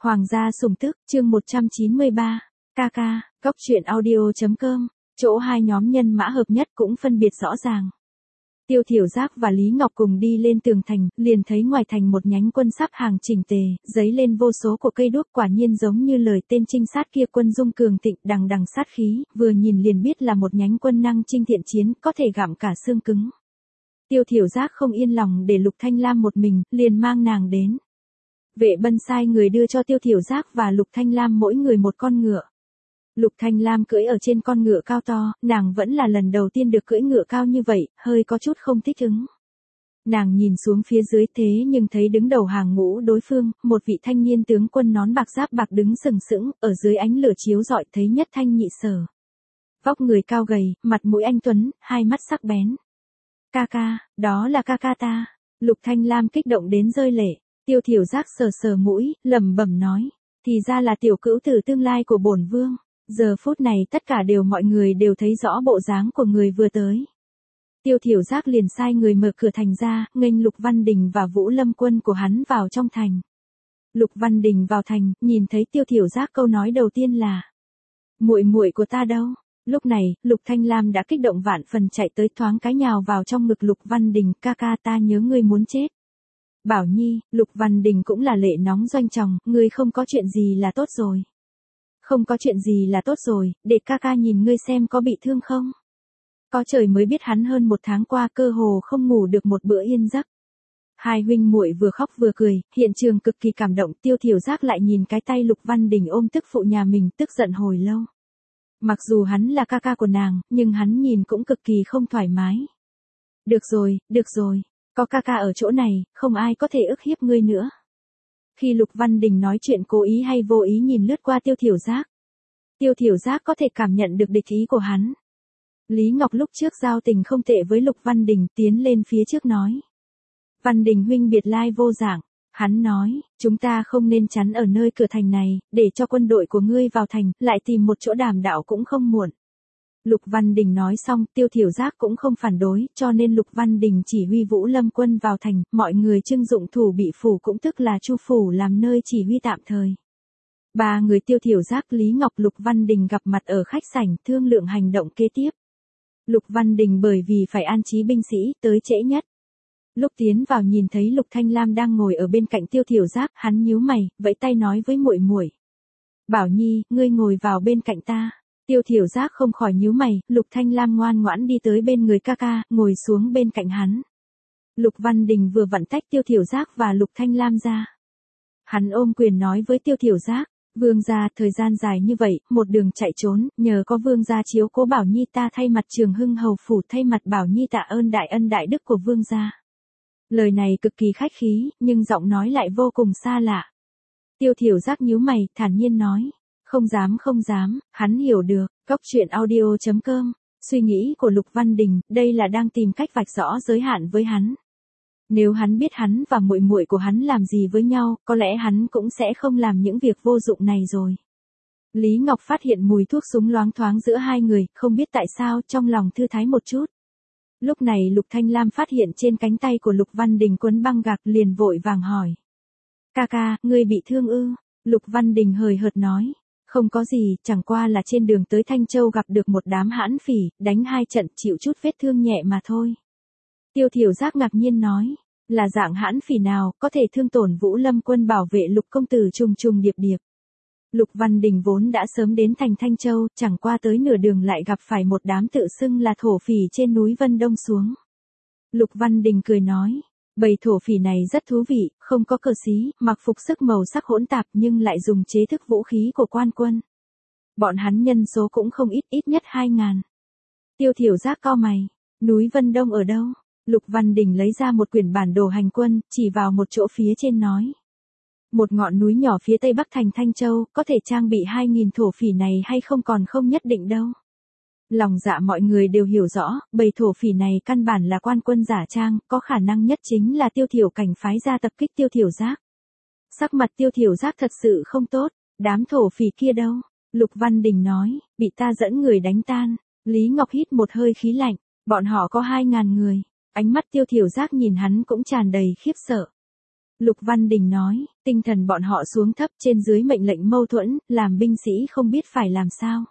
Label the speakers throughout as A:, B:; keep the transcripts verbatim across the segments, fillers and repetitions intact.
A: Hoàng gia sủng tức, chương một trăm chín mươi ba, ca ca, góc truyện audio.com, chỗ hai nhóm nhân mã hợp nhất cũng phân biệt rõ ràng. Tiêu Thiểu Giác và Lý Ngọc cùng đi lên tường thành, liền thấy ngoài thành một nhánh quân sắp hàng chỉnh tề, giấy lên vô số của cây đuốc, quả nhiên giống như lời tên trinh sát kia, quân dung cường thịnh, đằng đằng sát khí, vừa nhìn liền biết là một nhánh quân năng chinh thiện chiến, có thể gặm cả xương cứng. Tiêu Thiểu Giác không yên lòng để Lục Thanh Lam một mình, liền mang nàng đến. Vệ Bân sai người đưa cho Tiêu Thiểu Giác và Lục Thanh Lam mỗi người một con ngựa. Lục Thanh Lam cưỡi ở trên con ngựa cao to, nàng vẫn là lần đầu tiên được cưỡi ngựa cao như vậy, hơi có chút không thích ứng. Nàng nhìn xuống phía dưới thế nhưng thấy đứng đầu hàng ngũ đối phương, một vị thanh niên tướng quân nón bạc giáp bạc đứng sừng sững, ở dưới ánh lửa chiếu rọi thấy nhất thanh nhị sở. Vóc người cao gầy, mặt mũi anh tuấn, hai mắt sắc bén. Ca ca, đó là ca ca ta. Lục Thanh Lam kích động đến rơi lệ. Tiêu Thiểu Giác sờ sờ mũi, lẩm bẩm nói, thì ra là tiểu cữu tử tương lai của bổn vương. Giờ phút này tất cả đều mọi người đều thấy rõ bộ dáng của người vừa tới. Tiêu Thiểu Giác liền sai người mở cửa thành ra, nghênh Lục Văn Đình và Vũ Lâm quân của hắn vào trong thành. Lục Văn Đình vào thành, nhìn thấy Tiêu Thiểu Giác câu nói đầu tiên là: "Muội muội của ta đâu?" Lúc này, Lục Thanh Lam đã kích động vạn phần chạy tới, thoáng cái nhào vào trong ngực Lục Văn Đình, "Ca ca, ta nhớ ngươi muốn chết." "Bảo Nhi." Lục Văn Đình cũng là lệ nóng doanh tròng, "Ngươi không có chuyện gì là tốt rồi." "Không có chuyện gì là tốt rồi, để ca ca nhìn ngươi xem có bị thương không." Có trời mới biết hắn hơn một tháng qua cơ hồ không ngủ được một bữa yên giấc. Hai huynh muội vừa khóc vừa cười, hiện trường cực kỳ cảm động. Tiêu Thiểu Giác lại nhìn cái tay Lục Văn Đình ôm tức phụ nhà mình, tức giận hồi lâu. Mặc dù hắn là ca ca của nàng, nhưng hắn nhìn cũng cực kỳ không thoải mái. "Được rồi, được rồi, có ca ca ở chỗ này, không ai có thể ức hiếp ngươi nữa." Khi Lục Văn Đình nói chuyện cố ý hay vô ý nhìn lướt qua Tiêu Thiểu Giác. Tiêu Thiểu Giác có thể cảm nhận được địch ý của hắn. Lý Ngọc lúc trước giao tình không tệ với Lục Văn Đình, tiến lên phía trước nói: "Văn Đình huynh biệt lai vô dạng." Hắn nói, "Chúng ta không nên chắn ở nơi cửa thành này, để cho quân đội của ngươi vào thành, lại tìm một chỗ đàm đạo cũng không muộn." Lục Văn Đình nói xong, Tiêu Thiểu Giác cũng không phản đối, cho nên Lục Văn Đình chỉ huy Vũ Lâm quân vào thành, mọi người trưng dụng thủ bị phủ cũng tức là Chu phủ làm nơi chỉ huy tạm thời. Ba người Tiêu Thiểu Giác, Lý Ngọc, Lục Văn Đình gặp mặt ở khách sảnh, thương lượng hành động kế tiếp. Lục Văn Đình bởi vì phải an trí binh sĩ, tới trễ nhất. Lúc tiến vào nhìn thấy Lục Thanh Lam đang ngồi ở bên cạnh Tiêu Thiểu Giác, hắn nhíu mày, vẫy tay nói với muội muội: "Bảo Nhi, ngươi ngồi vào bên cạnh ta." Tiêu Thiểu Giác không khỏi nhíu mày, Lục Thanh Lam ngoan ngoãn đi tới bên người ca ca, ngồi xuống bên cạnh hắn. Lục Văn Đình vừa vặn tách Tiêu Thiểu Giác và Lục Thanh Lam ra. Hắn ôm quyền nói với Tiêu Thiểu Giác: "Vương gia, thời gian dài như vậy, một đường chạy trốn, nhờ có vương gia chiếu cố Bảo Nhi, ta thay mặt Trường Hưng hầu phủ, thay mặt Bảo Nhi tạ ơn đại ân đại đức của vương gia." Lời này cực kỳ khách khí, nhưng giọng nói lại vô cùng xa lạ. Tiêu Thiểu Giác nhíu mày, thản nhiên nói: "Không dám không dám." Hắn hiểu được. Góc truyện audio.com, suy nghĩ của Lục Văn Đình, đây là đang tìm cách vạch rõ giới hạn với hắn. Nếu hắn biết hắn và muội muội của hắn làm gì với nhau, có lẽ hắn cũng sẽ không làm những việc vô dụng này rồi. Lý Ngọc phát hiện mùi thuốc súng loáng thoáng giữa hai người, không biết tại sao, trong lòng thư thái một chút. Lúc này Lục Thanh Lam phát hiện trên cánh tay của Lục Văn Đình quấn băng gạc, liền vội vàng hỏi: "Ca ca, ngươi bị thương ư?" Lục Văn Đình hời hợt nói: "Không có gì, chẳng qua là trên đường tới Thanh Châu gặp được một đám hãn phỉ, đánh hai trận chịu chút vết thương nhẹ mà thôi." Tiêu Thiểu Giác ngạc nhiên nói: "Là dạng hãn phỉ nào, có thể thương tổn Vũ Lâm quân bảo vệ Lục công tử trùng trùng điệp điệp?" Lục Văn Đình vốn đã sớm đến thành Thanh Châu, chẳng qua tới nửa đường lại gặp phải một đám tự xưng là thổ phỉ trên núi Vân Đông xuống. Lục Văn Đình cười nói: "Bầy thổ phỉ này rất thú vị, không có cờ xí, mặc phục sức màu sắc hỗn tạp nhưng lại dùng chế thức vũ khí của quan quân. Bọn hắn nhân số cũng không ít, ít nhất hai ngàn." Tiêu Thiểu Giác cau mày: "Núi Vân Đông ở đâu?" Lục Văn Đình lấy ra một quyển bản đồ hành quân, chỉ vào một chỗ phía trên nói: "Một ngọn núi nhỏ phía tây bắc thành Thanh Châu, có thể trang bị hai nghìn thổ phỉ này hay không còn không nhất định đâu." Lòng dạ mọi người đều hiểu rõ, bầy thổ phỉ này căn bản là quan quân giả trang, có khả năng nhất chính là Tiêu Thiểu Cảnh phái ra tập kích Tiêu Thiểu Giác. Sắc mặt Tiêu Thiểu Giác thật sự không tốt. "Đám thổ phỉ kia đâu?" Lục Văn Đình nói: "Bị ta dẫn người đánh tan." Lý Ngọc hít một hơi khí lạnh: "Bọn họ có hai ngàn người." Ánh mắt Tiêu Thiểu Giác nhìn hắn cũng tràn đầy khiếp sợ. Lục Văn Đình nói, tinh thần bọn họ xuống thấp trên dưới mệnh lệnh mâu thuẫn, làm binh sĩ không biết phải làm sao.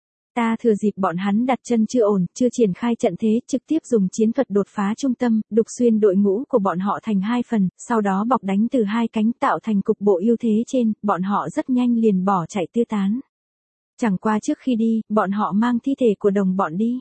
A: Ta thừa dịp bọn hắn đặt chân chưa ổn, chưa triển khai trận thế, trực tiếp dùng chiến thuật đột phá trung tâm, đục xuyên đội ngũ của bọn họ thành hai phần, sau đó bọc đánh từ hai cánh tạo thành cục bộ ưu thế trên, bọn họ rất nhanh liền bỏ chạy tiêu tán. Chẳng qua trước khi đi, bọn họ mang thi thể của đồng bọn đi.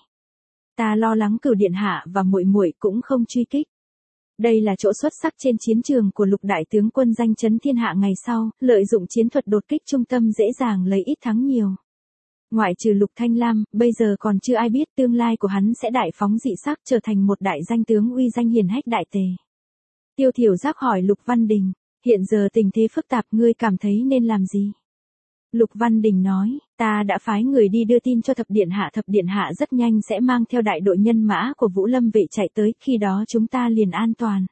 A: Ta lo lắng Cửu điện hạ và muội muội cũng không truy kích. Đây là chỗ xuất sắc trên chiến trường của Lục đại tướng quân danh chấn thiên hạ ngày sau, lợi dụng chiến thuật đột kích trung tâm dễ dàng lấy ít thắng nhiều. Ngoại trừ Lục Thanh Lam, bây giờ còn chưa ai biết tương lai của hắn sẽ đại phóng dị sắc trở thành một đại danh tướng uy danh hiển hách đại tề. Tiêu Thiểu Giác hỏi Lục Văn Đình, hiện giờ tình thế phức tạp ngươi cảm thấy nên làm gì? Lục Văn Đình nói, ta đã phái người đi đưa tin cho thập điện hạ, thập điện hạ rất nhanh sẽ mang theo đại đội nhân mã của Vũ Lâm vệ chạy tới, khi đó chúng ta liền an toàn.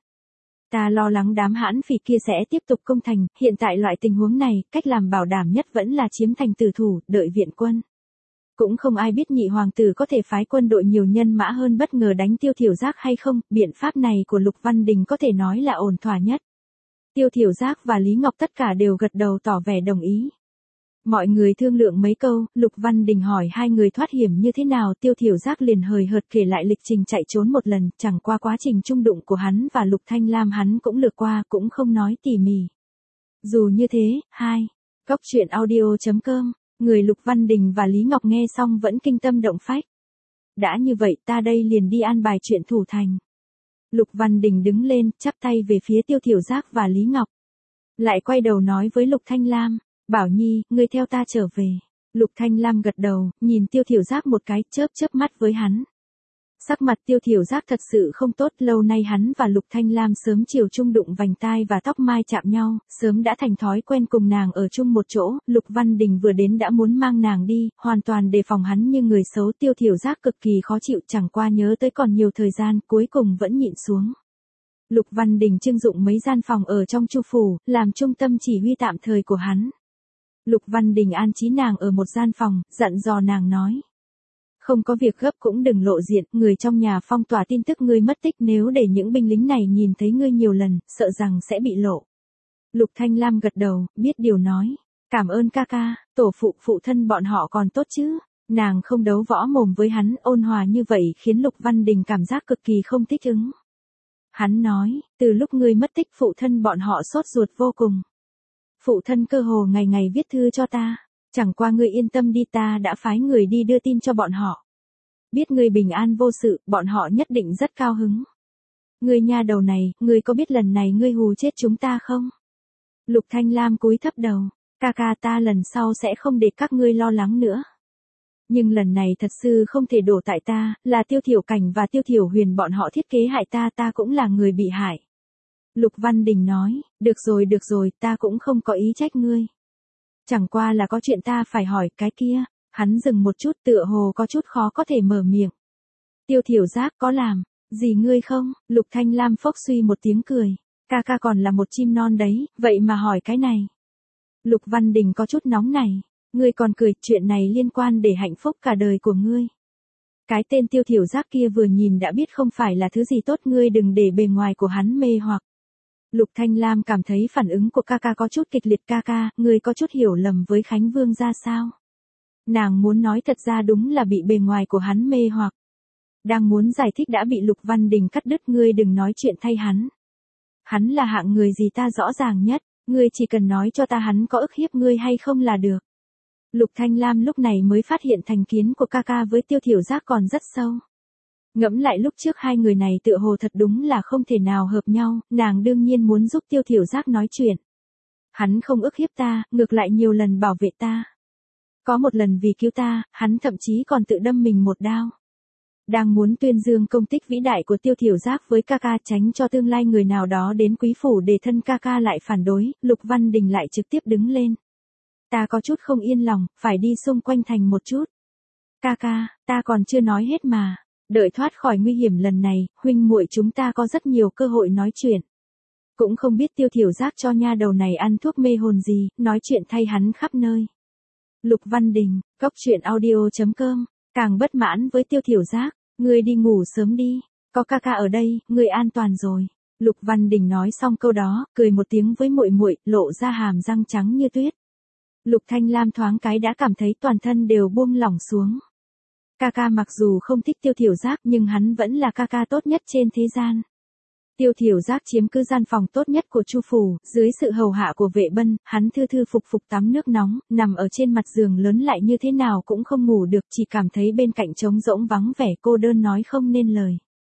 A: Ta lo lắng đám hãn phỉ kia sẽ tiếp tục công thành, hiện tại loại tình huống này, cách làm bảo đảm nhất vẫn là chiếm thành tử thủ, đợi viện quân. Cũng không ai biết nhị hoàng tử có thể phái quân đội nhiều nhân mã hơn bất ngờ đánh Tiêu Thiểu Giác hay không, biện pháp này của Lục Văn Đình có thể nói là ổn thỏa nhất. Tiêu Thiểu Giác và Lý Ngọc tất cả đều gật đầu tỏ vẻ đồng ý. Mọi người thương lượng mấy câu, Lục Văn Đình hỏi hai người thoát hiểm như thế nào, Tiêu Thiểu Giác liền hời hợt kể lại lịch trình chạy trốn một lần, chẳng qua quá trình chung đụng của hắn và Lục Thanh Lam hắn cũng lược qua, cũng không nói tỉ mỉ. Dù như thế, hai, Cóc truyện audio chấm com, người Lục Văn Đình và Lý Ngọc nghe xong vẫn kinh tâm động phách. Đã như vậy ta đây liền đi an bài chuyện thủ thành. Lục Văn Đình đứng lên, chắp tay về phía Tiêu Thiểu Giác và Lý Ngọc. Lại quay đầu nói với Lục Thanh Lam, Bảo Nhi, ngươi theo ta trở về. Lục Thanh Lam gật đầu, nhìn Tiêu Thiểu Giác một cái, chớp chớp mắt với hắn. Sắc mặt Tiêu Thiểu Giác thật sự không tốt, lâu nay hắn và Lục Thanh Lam sớm chiều chung đụng vành tai và tóc mai chạm nhau, sớm đã thành thói quen cùng nàng ở chung một chỗ, Lục Văn Đình vừa đến đã muốn mang nàng đi, hoàn toàn đề phòng hắn như người xấu, Tiêu Thiểu Giác cực kỳ khó chịu, chẳng qua nhớ tới còn nhiều thời gian, cuối cùng vẫn nhịn xuống. Lục Văn Đình trưng dụng mấy gian phòng ở trong Chu phủ, làm trung tâm chỉ huy tạm thời của hắn. Lục Văn Đình an trí nàng ở một gian phòng, dặn dò nàng nói. Không có việc gấp cũng đừng lộ diện, người trong nhà phong tỏa tin tức ngươi mất tích, nếu để những binh lính này nhìn thấy ngươi nhiều lần, sợ rằng sẽ bị lộ. Lục Thanh Lam gật đầu, biết điều nói. Cảm ơn ca ca, tổ phụ phụ thân bọn họ còn tốt chứ. Nàng không đấu võ mồm với hắn, ôn hòa như vậy khiến Lục Văn Đình cảm giác cực kỳ không thích ứng. Hắn nói, từ lúc ngươi mất tích phụ thân bọn họ sốt ruột vô cùng. Phụ thân cơ hồ ngày ngày viết thư cho ta. Chẳng qua ngươi yên tâm đi, ta đã phái người đi đưa tin cho bọn họ. Biết ngươi bình an vô sự, bọn họ nhất định rất cao hứng. Ngươi nha đầu này, ngươi có biết lần này ngươi hù chết chúng ta không? Lục Thanh Lam cúi thấp đầu, ca ca ta lần sau sẽ không để các ngươi lo lắng nữa. Nhưng lần này thật sự không thể đổ tại ta, là Tiêu Thiểu Cảnh và Tiêu Thiểu Huyền bọn họ thiết kế hại ta, ta cũng là người bị hại. Lục Văn Đình nói, được rồi được rồi, ta cũng không có ý trách ngươi. Chẳng qua là có chuyện ta phải hỏi, cái kia. Hắn dừng một chút, tựa hồ có chút khó có thể mở miệng. Tiêu Thiểu Giác có làm gì ngươi không? Lục Thanh Lam phốc suy một tiếng cười. Ca ca còn là một chim non đấy, vậy mà hỏi cái này. Lục Văn Đình có chút nóng này. Ngươi còn cười, chuyện này liên quan để hạnh phúc cả đời của ngươi. Cái tên Tiêu Thiểu Giác kia vừa nhìn đã biết không phải là thứ gì tốt, ngươi đừng để bề ngoài của hắn mê hoặc. Lục Thanh Lam cảm thấy phản ứng của ca ca có chút kịch liệt, ca ca, ngươi có chút hiểu lầm với Khánh Vương ra sao? Nàng muốn nói thật ra đúng là bị bề ngoài của hắn mê hoặc. Đang muốn giải thích đã bị Lục Văn Đình cắt đứt, ngươi đừng nói chuyện thay hắn. Hắn là hạng người gì ta rõ ràng nhất, ngươi chỉ cần nói cho ta hắn có ức hiếp ngươi hay không là được. Lục Thanh Lam lúc này mới phát hiện thành kiến của ca ca với Tiêu Thiểu Giác còn rất sâu. Ngẫm lại lúc trước hai người này tựa hồ thật đúng là không thể nào hợp nhau, nàng đương nhiên muốn giúp Tiêu Thiểu Giác nói chuyện. Hắn không ức hiếp ta, ngược lại nhiều lần bảo vệ ta. Có một lần vì cứu ta, hắn thậm chí còn tự đâm mình một đao. Đang muốn tuyên dương công tích vĩ đại của Tiêu Thiểu Giác với ca ca, tránh cho tương lai người nào đó đến quý phủ để thân ca ca lại phản đối, Lục Văn Đình lại trực tiếp đứng lên. Ta có chút không yên lòng, phải đi xung quanh thành một chút. Ca ca, ta còn chưa nói hết mà. Đợi thoát khỏi nguy hiểm lần này, huynh muội chúng ta có rất nhiều cơ hội nói chuyện. Cũng không biết Tiêu Thiểu Giác cho nha đầu này ăn thuốc mê hồn gì, nói chuyện thay hắn khắp nơi. Lục Văn Đình, Cóc truyện audio chấm com, càng bất mãn với Tiêu Thiểu Giác, ngươi đi ngủ sớm đi, có ca ca ở đây, ngươi an toàn rồi. Lục Văn Đình nói xong câu đó, cười một tiếng với muội muội, lộ ra hàm răng trắng như tuyết. Lục Thanh Lam thoáng cái đã cảm thấy toàn thân đều buông lỏng xuống. Ca ca mặc dù không thích Tiêu Thiểu Giác nhưng hắn vẫn là ca ca tốt nhất trên thế gian. Tiêu Thiểu Giác chiếm cứ gian phòng tốt nhất của Chu phủ, dưới sự hầu hạ của Vệ Bân, hắn thư thư phục phục tắm nước nóng, nằm ở trên mặt giường lớn lại như thế nào cũng không ngủ được, chỉ cảm thấy bên cạnh trống rỗng vắng vẻ, cô đơn nói không nên lời.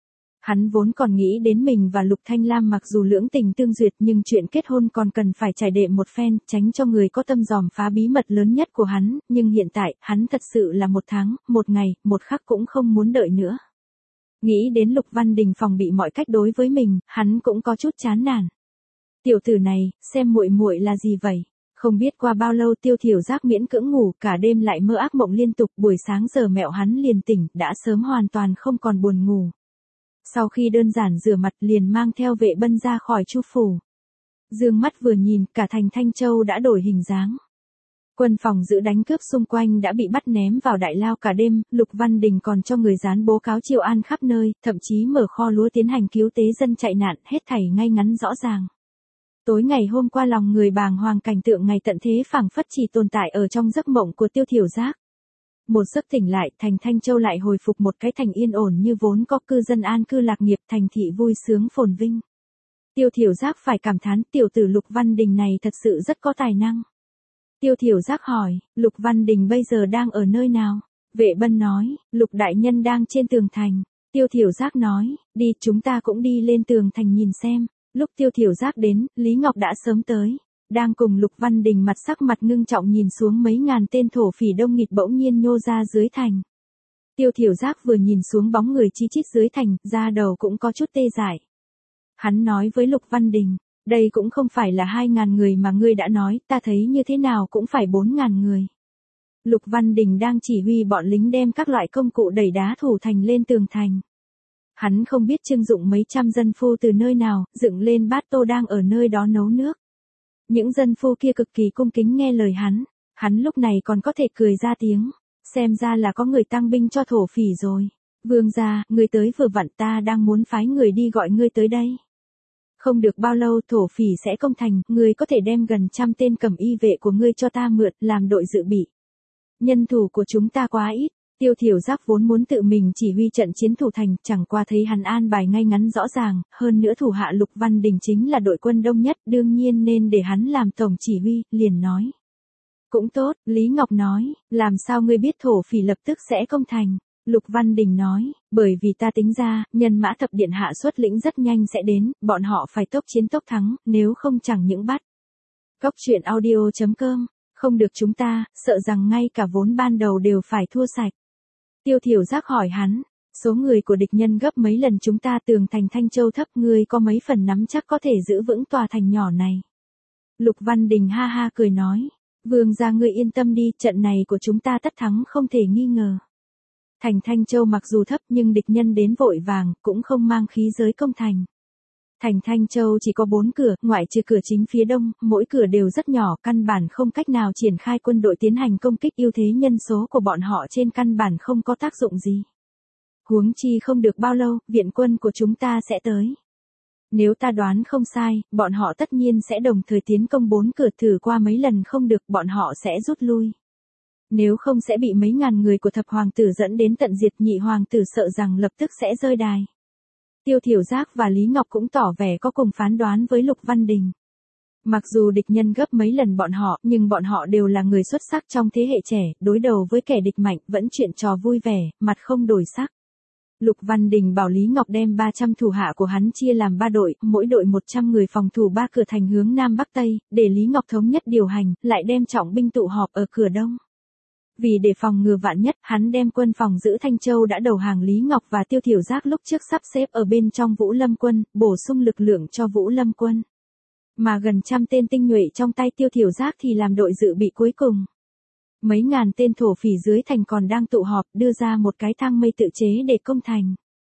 A: Hắn vốn còn nghĩ đến mình và Lục Thanh Lam mặc dù lưỡng tình tương duyệt nhưng chuyện kết hôn còn cần phải trải đệm một phen, tránh cho người có tâm dòm phá bí mật lớn nhất của hắn, nhưng hiện tại, hắn thật sự là một tháng, một ngày, một khắc cũng không muốn đợi nữa. Nghĩ đến Lục Văn Đình phòng bị mọi cách đối với mình, hắn cũng có chút chán nản. Tiểu tử này, xem muội muội là gì vậy? Không biết qua bao lâu Tiêu Thiểu Giác miễn cưỡng ngủ, cả đêm lại mơ ác mộng liên tục, buổi sáng giờ mẹo hắn liền tỉnh, đã sớm hoàn toàn không còn buồn ngủ. Sau khi đơn giản rửa mặt liền mang theo Vệ Bân ra khỏi Chu phủ. Dương mắt vừa nhìn, cả thành Thanh Châu đã đổi hình dáng. Quân phòng giữ đánh cướp xung quanh đã bị bắt ném vào đại lao cả đêm, Lục Văn Đình còn cho người dán bố cáo triều an khắp nơi, thậm chí mở kho lúa tiến hành cứu tế dân chạy nạn, hết thảy ngay ngắn rõ ràng. Tối ngày hôm qua lòng người bàng hoàng cảnh tượng ngày tận thế phảng phất chỉ tồn tại ở trong giấc mộng của Tiêu Thiểu Giác. Một giấc tỉnh lại, thành Thanh Châu lại hồi phục một cái thành yên ổn như vốn có, cư dân an cư lạc nghiệp, thành thị vui sướng phồn vinh. Tiêu Thiểu Giác phải cảm thán tiểu tử Lục Văn Đình này thật sự rất có tài năng. Tiêu Thiểu Giác hỏi, Lục Văn Đình bây giờ đang ở nơi nào? Vệ Bân nói, Lục đại nhân đang trên tường thành. Tiêu Thiểu Giác nói, đi chúng ta cũng đi lên tường thành nhìn xem. Lúc Tiêu Thiểu Giác đến, Lý Ngọc đã sớm tới. Đang cùng Lục Văn Đình mặt sắc mặt ngưng trọng nhìn xuống mấy ngàn tên thổ phỉ đông nghịt bỗng nhiên nhô ra dưới thành. Tiêu Thiểu Giác vừa nhìn xuống bóng người chi chít dưới thành, da đầu cũng có chút tê dại. Hắn nói với Lục Văn Đình, đây cũng không phải là hai ngàn người mà ngươi đã nói, ta thấy như thế nào cũng phải bốn ngàn người. Lục Văn Đình đang chỉ huy bọn lính đem các loại công cụ đẩy đá thủ thành lên tường thành. Hắn không biết trưng dụng mấy trăm dân phu từ nơi nào, dựng lên bát tô đang ở nơi đó nấu nước. Những dân phu kia cực kỳ cung kính nghe lời hắn, hắn lúc này còn có thể cười ra tiếng, xem ra là có người tăng binh cho thổ phỉ rồi. Vương gia, người tới vừa vặn, ta đang muốn phái người đi gọi ngươi tới đây. Không được bao lâu thổ phỉ sẽ công thành, ngươi có thể đem gần trăm tên cẩm y vệ của ngươi cho ta mượn, làm đội dự bị. Nhân thủ của chúng ta quá ít. Tiêu Thiểu Giác vốn muốn tự mình chỉ huy trận chiến thủ thành, chẳng qua thấy hắn an bài ngay ngắn rõ ràng, hơn nữa thủ hạ Lục Văn Đình chính là đội quân đông nhất, đương nhiên nên để hắn làm tổng chỉ huy, liền nói. Cũng tốt, Lý Ngọc nói, làm sao ngươi biết thổ phỉ lập tức sẽ công thành? Lục Văn Đình nói, bởi vì ta tính ra, nhân mã thập điện hạ xuất lĩnh rất nhanh sẽ đến, bọn họ phải tốc chiến tốc thắng, nếu không chẳng những bắt. Cốc truyện audio chấm com, không được chúng ta, sợ rằng ngay cả vốn ban đầu đều phải thua sạch. Tiêu Thiểu Giác hỏi hắn, số người của địch nhân gấp mấy lần chúng ta, tường thành Thanh Châu thấp, ngươi có mấy phần nắm chắc có thể giữ vững tòa thành nhỏ này. Lục Văn Đình ha ha cười nói, vương gia ngươi yên tâm đi, trận này của chúng ta tất thắng không thể nghi ngờ. Thành Thanh Châu mặc dù thấp nhưng địch nhân đến vội vàng, cũng không mang khí giới công thành. Thành Thanh Châu chỉ có bốn cửa, ngoại trừ cửa chính phía đông, mỗi cửa đều rất nhỏ, căn bản không cách nào triển khai quân đội tiến hành công kích, ưu thế nhân số của bọn họ trên căn bản không có tác dụng gì. Huống chi không được bao lâu, viện quân của chúng ta sẽ tới. Nếu ta đoán không sai, bọn họ tất nhiên sẽ đồng thời tiến công bốn cửa, thử qua mấy lần không được, bọn họ sẽ rút lui. Nếu không sẽ bị mấy ngàn người của thập hoàng tử dẫn đến tận diệt, nhị hoàng tử sợ rằng lập tức sẽ rơi đài. Tiêu Thiểu Giác và Lý Ngọc cũng tỏ vẻ có cùng phán đoán với Lục Văn Đình. Mặc dù địch nhân gấp mấy lần bọn họ, nhưng bọn họ đều là người xuất sắc trong thế hệ trẻ, đối đầu với kẻ địch mạnh, vẫn chuyện trò vui vẻ, mặt không đổi sắc. Lục Văn Đình bảo Lý Ngọc đem ba trăm thủ hạ của hắn chia làm ba đội, mỗi đội một trăm người phòng thủ ba cửa thành hướng Nam Bắc Tây, để Lý Ngọc thống nhất điều hành, lại đem trọng binh tụ họp ở cửa Đông. Vì để phòng ngừa vạn nhất, hắn đem quân phòng giữ Thanh Châu đã đầu hàng Lý Ngọc và Tiêu Thiểu Giác lúc trước sắp xếp ở bên trong Vũ Lâm quân, bổ sung lực lượng cho Vũ Lâm quân. Mà gần trăm tên tinh nhuệ trong tay Tiêu Thiểu Giác thì làm đội dự bị cuối cùng. Mấy ngàn tên thổ phỉ dưới thành còn đang tụ họp, đưa ra một cái thang mây tự chế để công thành.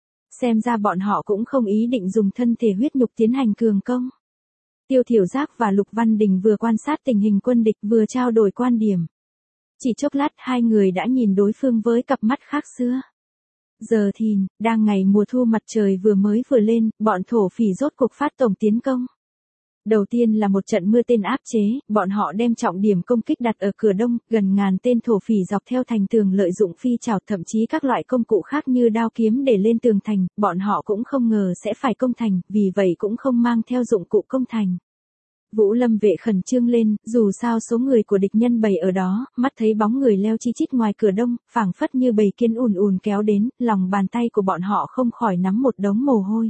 A: Xem ra bọn họ cũng không ý định dùng thân thể huyết nhục tiến hành cường công. Tiêu Thiểu Giác và Lục Văn Đình vừa quan sát tình hình quân địch vừa trao đổi quan điểm. Chỉ chốc lát hai người đã nhìn đối phương với cặp mắt khác xưa. Giờ thìn, đang ngày mùa thu mặt trời vừa mới vừa lên, bọn thổ phỉ rốt cuộc phát tổng tiến công. Đầu tiên là một trận mưa tên áp chế, bọn họ đem trọng điểm công kích đặt ở cửa đông, gần ngàn tên thổ phỉ dọc theo thành tường lợi dụng phi chảo thậm chí các loại công cụ khác như đao kiếm để lên tường thành, bọn họ cũng không ngờ sẽ phải công thành, vì vậy cũng không mang theo dụng cụ công thành. Vũ Lâm vệ khẩn trương lên, dù sao số người của địch nhân bày ở đó, mắt thấy bóng người leo chi chít ngoài cửa đông, phảng phất như bầy kiến ùn ùn kéo đến, lòng bàn tay của bọn họ không khỏi nắm một đống mồ hôi.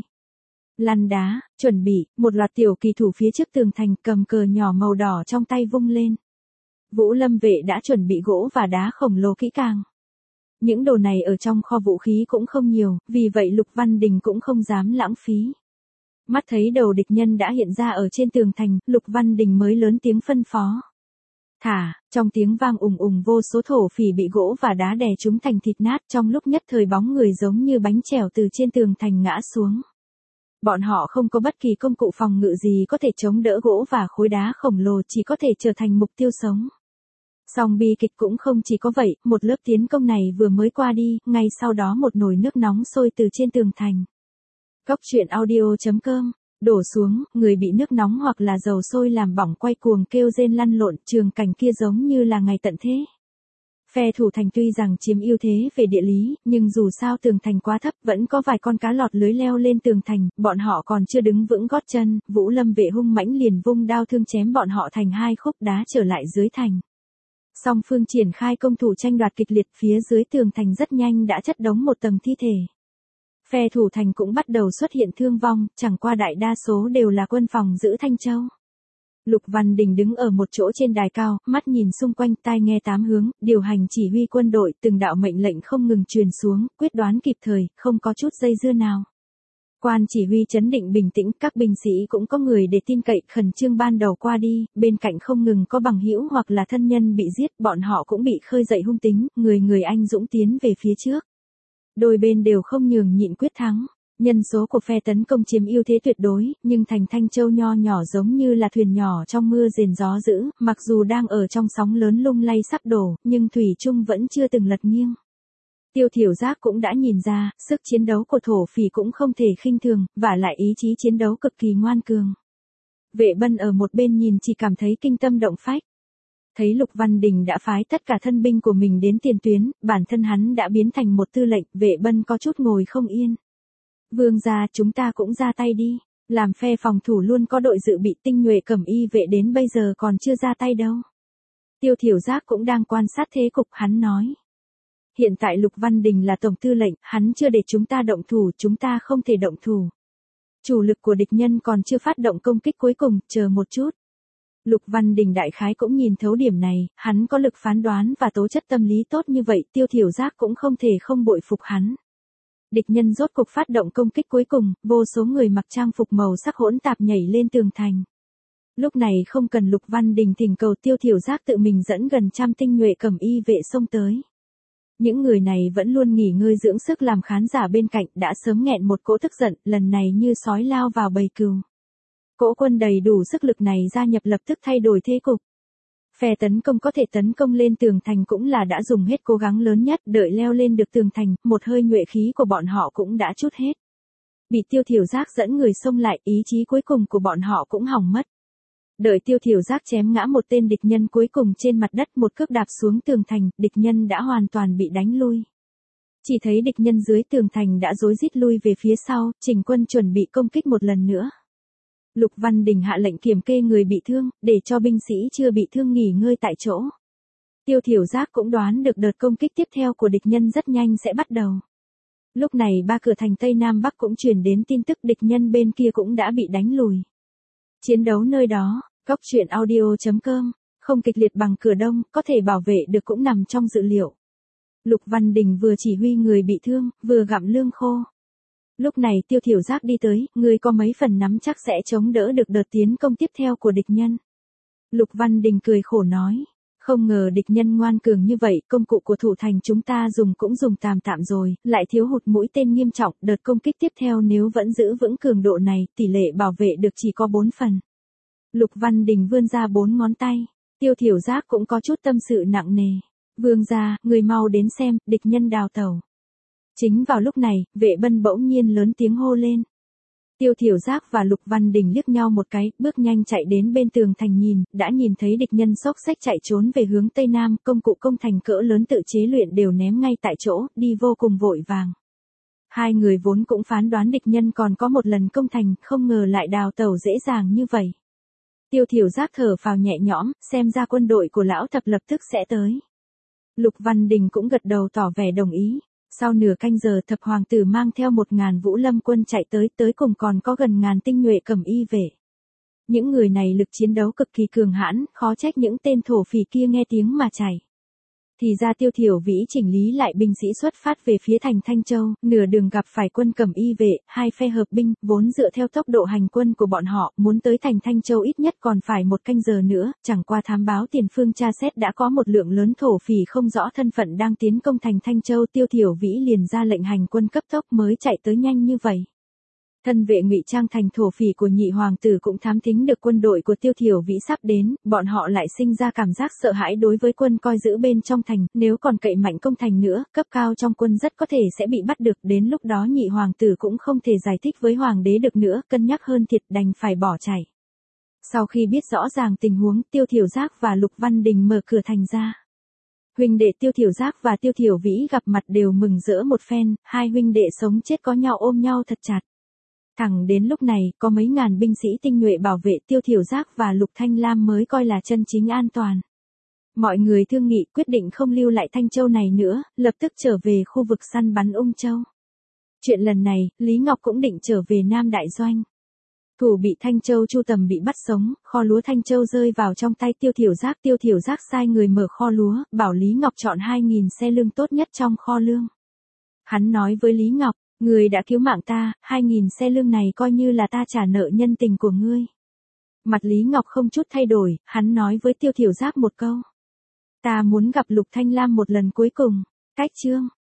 A: Lăn đá, chuẩn bị, một loạt tiểu kỳ thủ phía trước tường thành cầm cờ nhỏ màu đỏ trong tay vung lên. Vũ Lâm vệ đã chuẩn bị gỗ và đá khổng lồ kỹ càng. Những đồ này ở trong kho vũ khí cũng không nhiều, vì vậy Lục Văn Đình cũng không dám lãng phí. Mắt thấy đầu địch nhân đã hiện ra ở trên tường thành, Lục Văn Đình mới lớn tiếng phân phó. Thả, trong tiếng vang ùng ùng vô số thổ phỉ bị gỗ và đá đè chúng thành thịt nát, trong lúc nhất thời bóng người giống như bánh chèo từ trên tường thành ngã xuống. Bọn họ không có bất kỳ công cụ phòng ngự gì có thể chống đỡ gỗ và khối đá khổng lồ, chỉ có thể trở thành mục tiêu sống. Song bi kịch cũng không chỉ có vậy, một lớp tiến công này vừa mới qua đi, ngay sau đó một nồi nước nóng sôi từ trên tường thành. Góc truyện audio chấm com, đổ xuống, người bị nước nóng hoặc là dầu sôi làm bỏng quay cuồng kêu rên lăn lộn, trường cảnh kia giống như là ngày tận thế. Phe thủ thành tuy rằng chiếm ưu thế về địa lý, nhưng dù sao tường thành quá thấp, vẫn có vài con cá lọt lưới leo lên tường thành, bọn họ còn chưa đứng vững gót chân, Vũ Lâm vệ hung mãnh liền vung đao thương chém bọn họ thành hai khúc đá trở lại dưới thành. Song phương triển khai công thủ tranh đoạt kịch liệt, phía dưới tường thành rất nhanh đã chất đống một tầng thi thể. Phe thủ thành cũng bắt đầu xuất hiện thương vong, chẳng qua đại đa số đều là quân phòng giữ Thanh Châu. Lục Văn Đình đứng ở một chỗ trên đài cao, mắt nhìn xung quanh, tai nghe tám hướng, điều hành chỉ huy quân đội, từng đạo mệnh lệnh không ngừng truyền xuống, quyết đoán kịp thời, không có chút dây dưa nào. Quan chỉ huy trấn định bình tĩnh, các binh sĩ cũng có người để tin cậy, khẩn trương ban đầu qua đi, bên cạnh không ngừng có bằng hữu hoặc là thân nhân bị giết, bọn họ cũng bị khơi dậy hung tính, người người anh dũng tiến về phía trước. Đôi bên đều không nhường nhịn quyết thắng. Nhân số của phe tấn công chiếm ưu thế tuyệt đối, nhưng thành Thanh Châu nho nhỏ giống như là thuyền nhỏ trong mưa rền gió dữ, mặc dù đang ở trong sóng lớn lung lay sắp đổ, nhưng thủy chung vẫn chưa từng lật nghiêng. Tiêu Thiểu Giác cũng đã nhìn ra, sức chiến đấu của thổ phỉ cũng không thể khinh thường, và lại ý chí chiến đấu cực kỳ ngoan cường. Vệ Bân ở một bên nhìn chỉ cảm thấy kinh tâm động phách. Thấy Lục Văn Đình đã phái tất cả thân binh của mình đến tiền tuyến, bản thân hắn đã biến thành một tư lệnh, Vệ Bân có chút ngồi không yên. Vương gia, chúng ta cũng ra tay đi, làm phe phòng thủ luôn có đội dự bị tinh nhuệ cẩm y vệ đến bây giờ còn chưa ra tay đâu. Tiêu Thiểu Giác cũng đang quan sát thế cục, hắn nói. Hiện tại Lục Văn Đình là tổng tư lệnh, hắn chưa để chúng ta động thủ, chúng ta không thể động thủ. Chủ lực của địch nhân còn chưa phát động công kích cuối cùng, chờ một chút. Lục Văn Đình đại khái cũng nhìn thấu điểm này, hắn có lực phán đoán và tố chất tâm lý tốt như vậy, Tiêu Thiểu Giác cũng không thể không bội phục hắn. Địch nhân rốt cục phát động công kích cuối cùng, vô số người mặc trang phục màu sắc hỗn tạp nhảy lên tường thành. Lúc này không cần Lục Văn Đình thỉnh cầu, Tiêu Thiểu Giác tự mình dẫn gần trăm tinh nhuệ cẩm y vệ xông tới. Những người này vẫn luôn nghỉ ngơi dưỡng sức, làm khán giả bên cạnh đã sớm nghẹn một cỗ tức giận, lần này như sói lao vào bầy cừu. Cỗ quân đầy đủ sức lực này gia nhập lập tức thay đổi thế cục. Phe tấn công có thể tấn công lên tường thành cũng là đã dùng hết cố gắng lớn nhất, đợi leo lên được tường thành, một hơi nhuệ khí của bọn họ cũng đã trút hết. Bị Tiêu Thiểu Giác dẫn người xông lại, ý chí cuối cùng của bọn họ cũng hỏng mất. Đợi Tiêu Thiểu Giác chém ngã một tên địch nhân cuối cùng trên mặt đất, một cước đạp xuống tường thành, địch nhân đã hoàn toàn bị đánh lui. Chỉ thấy địch nhân dưới tường thành đã rối rít lui về phía sau, chỉnh quân chuẩn bị công kích một lần nữa. Lục Văn Đình hạ lệnh kiểm kê người bị thương, để cho binh sĩ chưa bị thương nghỉ ngơi tại chỗ. Tiêu Thiểu Giác cũng đoán được đợt công kích tiếp theo của địch nhân rất nhanh sẽ bắt đầu. Lúc này ba cửa thành Tây Nam Bắc cũng truyền đến tin tức địch nhân bên kia cũng đã bị đánh lùi. Chiến đấu nơi đó, góc truyện audio chấm com, không kịch liệt bằng cửa Đông, có thể bảo vệ được cũng nằm trong dự liệu. Lục Văn Đình vừa chỉ huy người bị thương, vừa gặm lương khô. Lúc này Tiêu Thiểu Giác đi tới, người có mấy phần nắm chắc sẽ chống đỡ được đợt tiến công tiếp theo của địch nhân. Lục Văn Đình cười khổ nói, không ngờ địch nhân ngoan cường như vậy, công cụ của thủ thành chúng ta dùng cũng dùng tạm tạm rồi, lại thiếu hụt mũi tên nghiêm trọng, đợt công kích tiếp theo nếu vẫn giữ vững cường độ này, tỷ lệ bảo vệ được chỉ có bốn phần. Lục Văn Đình vươn ra bốn ngón tay, Tiêu Thiểu Giác cũng có chút tâm sự nặng nề. Vương gia, người mau đến xem, địch nhân đào tẩu. Chính vào lúc này, Vệ Bân bỗng nhiên lớn tiếng hô lên. Tiêu Thiểu Giác và Lục Văn Đình liếc nhau một cái, bước nhanh chạy đến bên tường thành nhìn, đã nhìn thấy địch nhân xốc xách chạy trốn về hướng Tây Nam, công cụ công thành cỡ lớn tự chế luyện đều ném ngay tại chỗ, đi vô cùng vội vàng. Hai người vốn cũng phán đoán địch nhân còn có một lần công thành, không ngờ lại đào tẩu dễ dàng như vậy. Tiêu Thiểu Giác thở phào nhẹ nhõm, xem ra quân đội của lão thập lập tức sẽ tới. Lục Văn Đình cũng gật đầu tỏ vẻ đồng ý. Sau nửa canh giờ thập hoàng tử mang theo một ngàn vũ lâm quân chạy tới, tới cùng còn có gần ngàn tinh nhuệ cẩm y vệ. Những người này lực chiến đấu cực kỳ cường hãn, khó trách những tên thổ phỉ kia nghe tiếng mà chạy. Thì ra Tiêu Thiểu Vĩ chỉnh lý lại binh sĩ xuất phát về phía thành Thanh Châu, nửa đường gặp phải quân cẩm y vệ, hai phe hợp binh, vốn dựa theo tốc độ hành quân của bọn họ, muốn tới thành Thanh Châu ít nhất còn phải một canh giờ nữa, chẳng qua thám báo tiền phương tra xét đã có một lượng lớn thổ phỉ không rõ thân phận đang tiến công thành Thanh Châu. Tiêu Thiểu Vĩ liền ra lệnh hành quân cấp tốc mới chạy tới nhanh như vậy. Thân vệ ngụy trang thành thổ phỉ của nhị hoàng tử cũng thám thính được quân đội của Tiêu Thiểu Vĩ sắp đến, bọn họ lại sinh ra cảm giác sợ hãi đối với quân coi giữ bên trong thành, nếu còn cậy mạnh công thành nữa, cấp cao trong quân rất có thể sẽ bị bắt được, đến lúc đó nhị hoàng tử cũng không thể giải thích với hoàng đế được nữa, cân nhắc hơn thiệt đành phải bỏ chạy. Sau khi biết rõ ràng tình huống, Tiêu Thiểu Giác và Lục Văn Đình mở cửa thành ra. Huynh đệ Tiêu Thiểu Giác và Tiêu Thiểu Vĩ gặp mặt đều mừng rỡ một phen, hai huynh đệ sống chết có nhau ôm nhau thật chặt. Thẳng đến lúc này, có mấy ngàn binh sĩ tinh nhuệ bảo vệ Tiêu Thiểu Giác và Lục Thanh Lam mới coi là chân chính an toàn. Mọi người thương nghị quyết định không lưu lại Thanh Châu này nữa, lập tức trở về khu vực săn bắn Ung Châu. Chuyện lần này, Lý Ngọc cũng định trở về Nam Đại Doanh. Thủ bị Thanh Châu Chu Tầm bị bắt sống, kho lúa Thanh Châu rơi vào trong tay Tiêu Thiểu Giác. Tiêu Thiểu Giác sai người mở kho lúa, bảo Lý Ngọc chọn hai nghìn xe lương tốt nhất trong kho lương. Hắn nói với Lý Ngọc, người đã cứu mạng ta, hai nghìn xe lương này coi như là ta trả nợ nhân tình của ngươi. Mặt Lý Ngọc không chút thay đổi, hắn nói với Tiêu Thiểu Giác một câu. Ta muốn gặp Lục Thanh Lam một lần cuối cùng. Cách chương